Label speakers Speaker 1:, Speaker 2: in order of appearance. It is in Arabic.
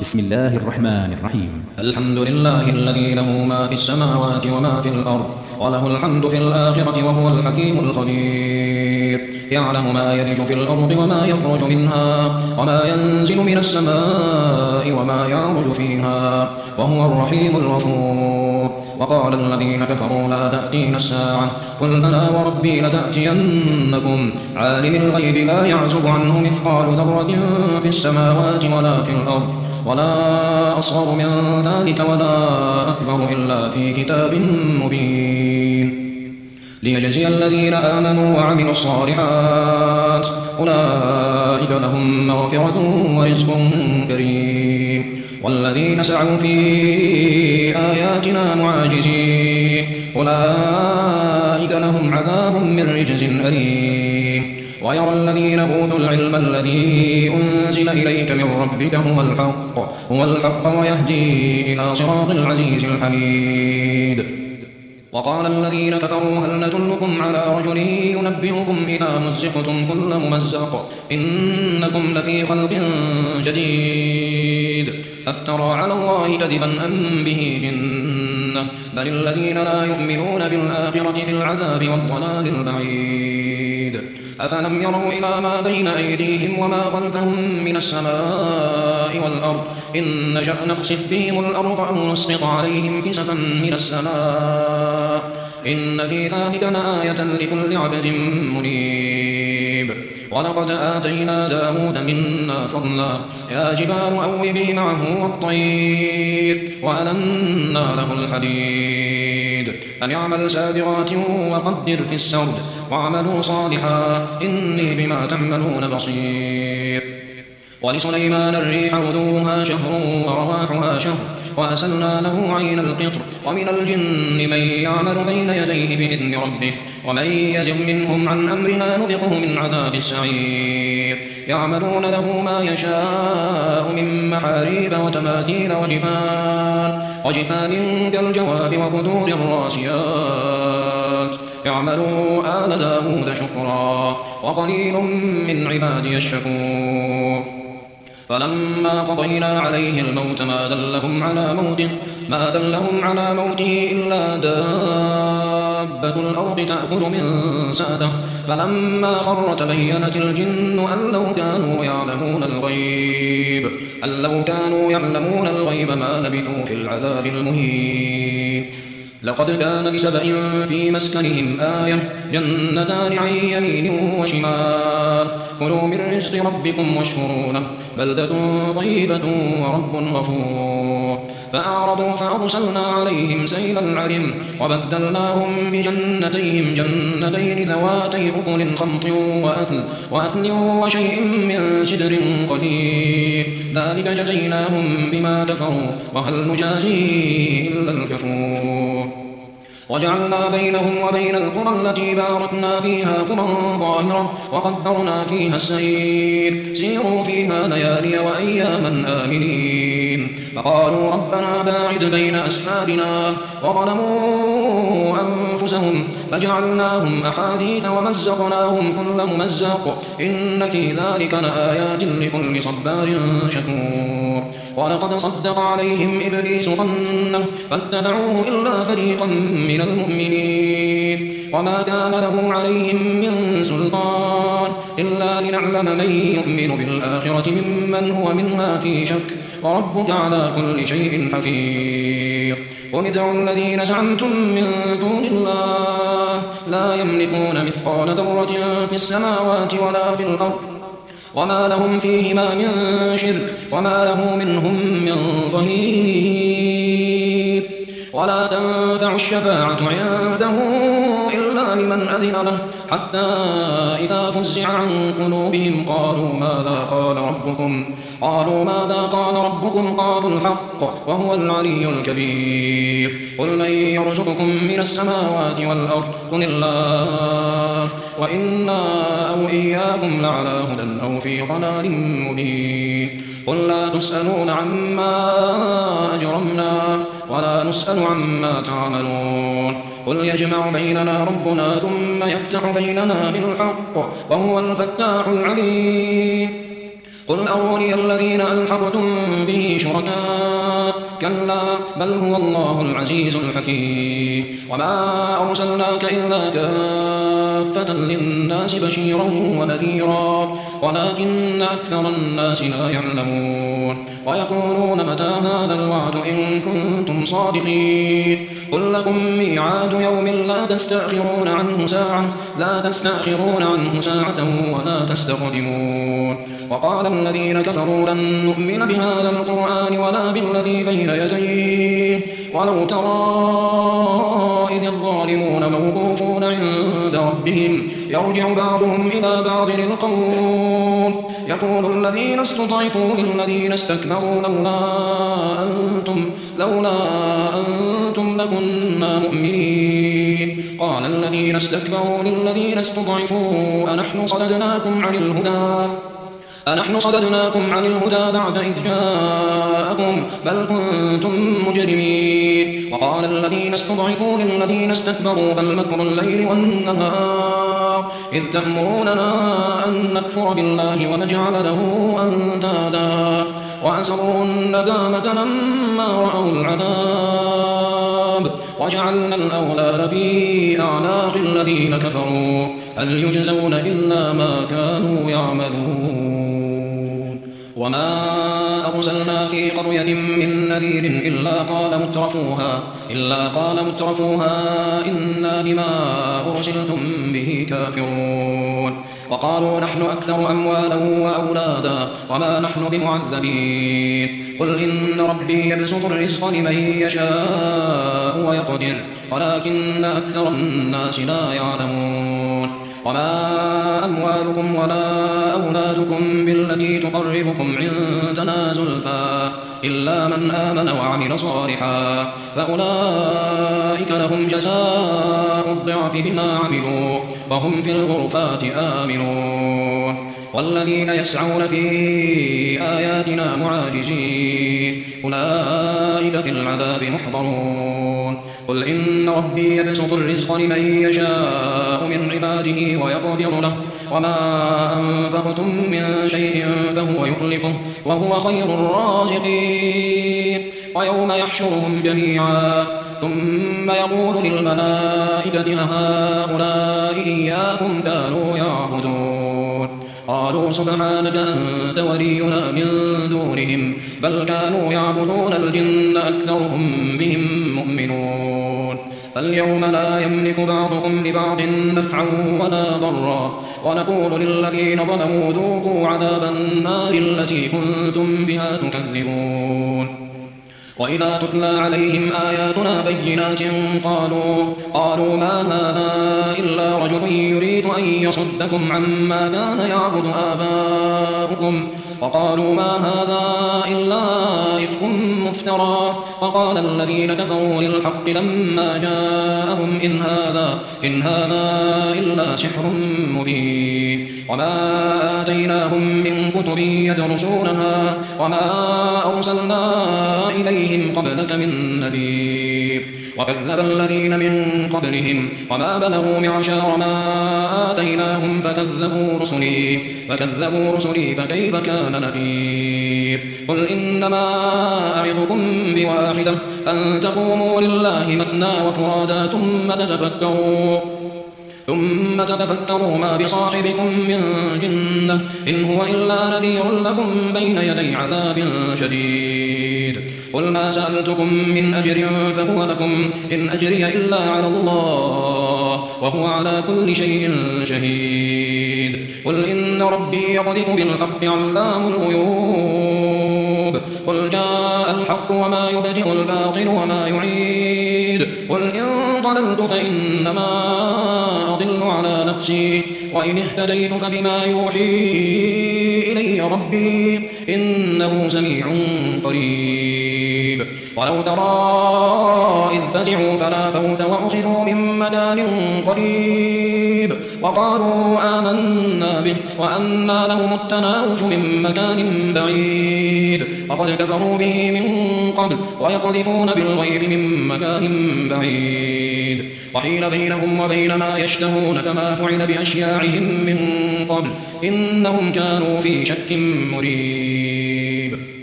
Speaker 1: بسم الله الرحمن الرحيم.
Speaker 2: الحمد لله الذي له ما في السماوات وما في الأرض وله الحمد في الآخرة وهو الحكيم الخبير. يعلم ما يلج في الأرض وما يخرج منها وما ينزل من السماء وما يعرج فيها وهو الرحيم الغفور. وقال الذين كفروا لا تأتينا الساعة قل بلى وربي لتأتينكم عالم الغيب لا يعزب عنه مثقال ذرة في السماوات ولا في الأرض ولا أصغر من ذلك ولا أكبر إلا في كتاب مبين ليجزي الذين آمنوا وعملوا الصالحات أولئك لهم مغفرة ورزق كريم. والذين سعوا في آياتنا معاجزين أولئك لهم عذاب من رجز أليم. ويرى الذين أوتوا العلم الذي أنزل إليك من ربك هو الحق ويهدي إلى صراط العزيز الحميد. وقال الذين كفروا هل ندلكم على رجل ينبئكم إذا مزقتم كل ممزق إنكم لفي خلق جديد أفترى على الله كذبا أم به جنة بل الذين لا يؤمنون بالآخرة في العذاب والضلال البعيد. أفلم يروا إلى ما بين أيديهم وما خلفهم من السماء والأرض إن نشأ نخسف بهم الأرض أو نسقط عليهم كسفا من السماء إن في ذلك لآية لكل عبد منيب. ولقد آتينا داود منا فضلا يا جبال أوبي معه والطير وألنا له الحديد أن يعمل سابغات وقدر في السرد واعملوا صالحا إني بما تعملون بصير. ولسليمان الريح غدوها شهر ورواحها شهر وأسلنا له عين القطر ومن الجن من يعمل بين يديه بإذن ربه ومن يزغ منهم عن أمرنا نذقه من عذاب السعير. يعملون له ما يشاء من محاريب وتماثيل وجفان كالجواب وقدور الراسيات. يعملوا آل داود شكرا وقليل من عبادي الشكور. فلما قضينا عليه الموت ما دلهم على موته إلا دابة الأرض تأكل من سأته فلما خر تبينت الجن أن لو كانوا يعلمون الغيب ما لبثوا في العذاب المهين. لقد كان لسبأ في مسكنهم آية جنتان عن يمين وشمال كلوا من رزق ربكم واشكروا له بلدة طيبة ورب غفور. فأعرضوا فأرسلنا عليهم سيل العرم وبدلناهم بجنتين ذواتي أكل خمط وأثل وشيء من سدر قليل ذلك جزيناهم بما كفروا وهل نجازي إلا الكفور. وجعلنا بينهم وبين القرى التي باركنا فيها قرى ظاهرة وقدرنا فيها السير سيروا فيها ليالي وأياما آمنين. فقالوا ربنا باعد بين أسفارنا وظلموا أنفسهم فجعلناهم أحاديث ومزقناهم كل ممزق إن في ذلك لآيات لكل صبار شكور. ولقد صدق عليهم إبليس ظنه فاتبعوه إلا فريقا من المؤمنين وما كان له عليهم من سلطان إلا لنعلم من يؤمن بالآخرة ممن هو منها في شك وربك على كل شيء حفيظ. قل ادعوا الذين زعمتم من دون الله لا يملكون مثقال ذرة في السماوات ولا في الأرض وما لهم فيهما من شرك وما له منهم من ظهير. ولا تنفع الشفاعة عنده إلا لمن أذن له حتى إذا فزع عن قلوبهم قالوا ماذا قال ربكم قالوا الحق وهو العلي الكبير. قل من يرزقكم من السماوات والأرض قل الله وإنا أو إياكم لعلى هدى أو في ضلال مبين. قل لا تسألون عما أجرمنا ولا نسأل عما تعملون. قل يجمع بيننا ربنا ثم يفتح بيننا بالحق وهو الفتاح العليم. قل أروني الذين ألحقتم به شركاء كلا بل هو الله العزيز الحكيم وما أرسلناك إلا كافة للناس بشيرا ونذيرا ولكن أكثر الناس لا يعلمون ويقولون متى هذا الوعد إن كنتم صادقين قل لكم ميعاد يوم لا تستأخرون عنه ساعة ولا تستقدمون وقال الذين كفروا لن نؤمن بهذا القرآن ولا بالذي بين يديه ولو ترى إذ الظالمون موقوفون عند ربهم يرجع بعضهم إلى بعض القول يقول الذين استضعفوا للذين استكبروا لولا أنتم لكنا مؤمنين قال الذين استكبروا للذين استضعفوا أنحن صددناكم عن الهدى بعد إذ جاءكم بل كنتم مجرمين وقال الذين استضعفوا للذين استكبروا بل مكر الليل والنهار إذ تأمروننا أن نكفر بالله ونجعل له أندادا وأسروا الندامة لما رأوا العذاب وجعلنا الأغلال في أعناق الذين كفروا هل يجزون إلا ما كانوا يعملون وما أرسلنا في قرية من نذير إلا قال مترفوها إنا بما أرسلتم به كافرون وقالوا نحن أكثر أموالا وأولادا وما نحن بمعذبين قل إن ربي يبسط الرزق لمن يشاء ويقدر ولكن أكثر الناس لا يعلمون وما أموالكم ولا أولادكم بالتي تقربكم عندنا زلفى إلا من آمن وعمل صالحا فأولئك لهم جزاء الضعف بما عملوا وهم في الغرفات آمنون والذين يسعون في آياتنا معاجزين أولئك في العذاب محضرون قل إن ربي يبسط الرزق لمن يشاء من عباده ويقدر له وما أنفقتم من شيء فهو يخلفه وهو خير الرازقين ويوم يحشرهم جميعا ثم يقول للملائكة هؤلاء إياكم كانوا يعبدون قالوا سبحانك أنت ولينا من دونهم بل كانوا يعبدون الجن أكثرهم بهم مؤمنون فاليوم لا يملك بعضكم لبعض نفعا ولا ضرا ونقول للذين ظلموا ذوقوا عذاب النار التي كنتم بها تكذبون وإذا تتلى عليهم آياتنا بينات قالوا ما هذا إلا رجل يريد أن يصدكم عما كان يعبد آباؤكم وقالوا ما هذا إلا إفك مفترى وقال الذين كفروا للحق لما جاءهم إن هذا إلا سحر مبين وما آتيناهم من كتب يدرسونها وما أرسلنا إليهم قبلك من نذير وكذب الذين من قبلهم وما بلغوا معشار ما آتيناهم فكذبوا رسلي فكيف كان نكير قل إنما أعظكم بواحدة أن تقوموا لله مثنى وفرادا ثم تتفكروا ما بصاحبكم من جنة إن هو إلا نذير لكم بين يدي عذاب شديد قل ما سألتكم من أجر فهو لكم إن أجري إلا على الله وهو على كل شيء شهيد قل إن ربي يقذف بالحق علام الغيوب قل جاء الحق وما يبدئ الباطل وما يعيد قل إن ضللت فإنما أضل على نفسي وإن اهتديت فبما يوحي إلي ربي إنه سميع قريب ولو ترى إذ فزعوا فلا فوت وأخذوا من مكان قريب وقالوا آمنا به وأنى لهم التناوش من مكان بعيد وقد كفروا به من قبل ويقذفون بالغيب من مكان بعيد وحيل بينهم وبين ما يشتهون كما فعل بأشياعهم من قبل إنهم كانوا في شك مريب